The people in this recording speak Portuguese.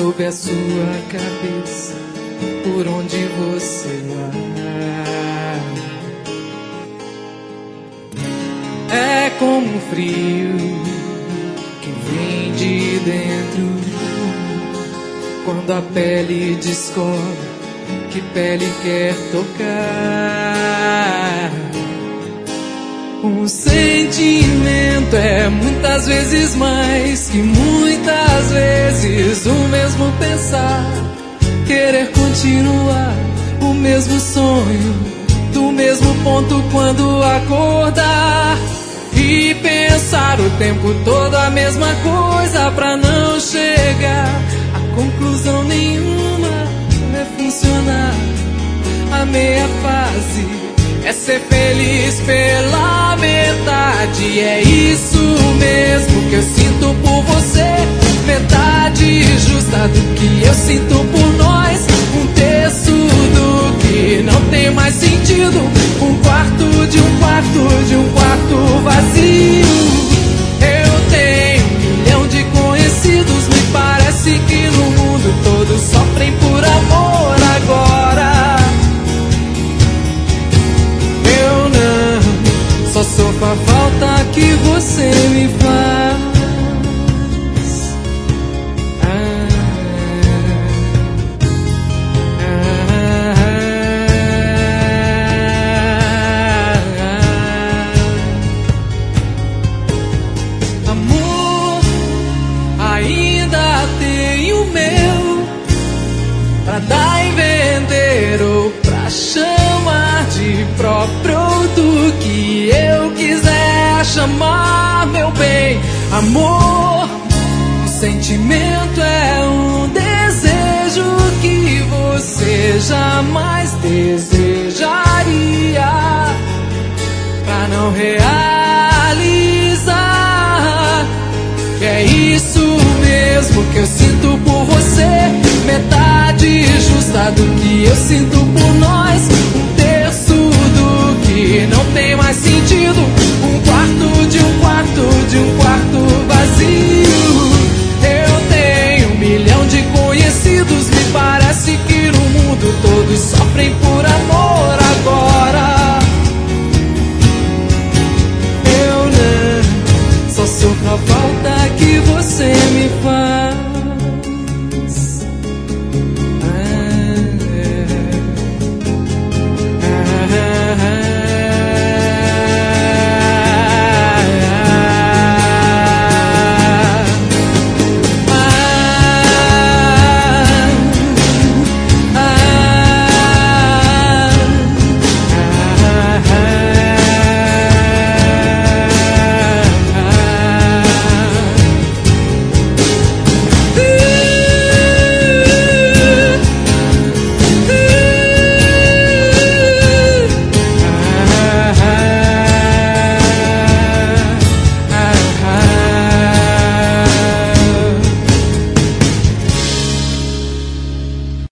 sob a sua cabeça, por onde você vai. É como um frio que vem de dentro, quando a pele descobre que pele quer tocar. Um sentimento é muitas vezes mais que muitas vezes o mesmo pensar, querer continuar o mesmo sonho, do mesmo ponto quando acordar, e pensar o tempo todo a mesma coisa pra não chegar a conclusão nenhuma. Não é funcionar a meia fase, é ser feliz pela metade. É isso mesmo que eu sinto por você, metade justa do que eu sinto por nós, um terço do que não tem mais sentido, um quarto de um quarto de um quarto vazio. Eu tenho 1 milhão de conhecidos, me parece que no mundo todos sofrem por amor agora. Eu não, só sofro a falta que você me faz. Amor, ainda tenho meu pra dar e vender, ou pra chamar de próprio, do que eu quiser chamar, meu bem. Amor, o sentimento é um desejo que você jamais desejaria, pra não realizar. Que é isso mesmo que eu sinto por você, metade justa do que eu sinto por nós,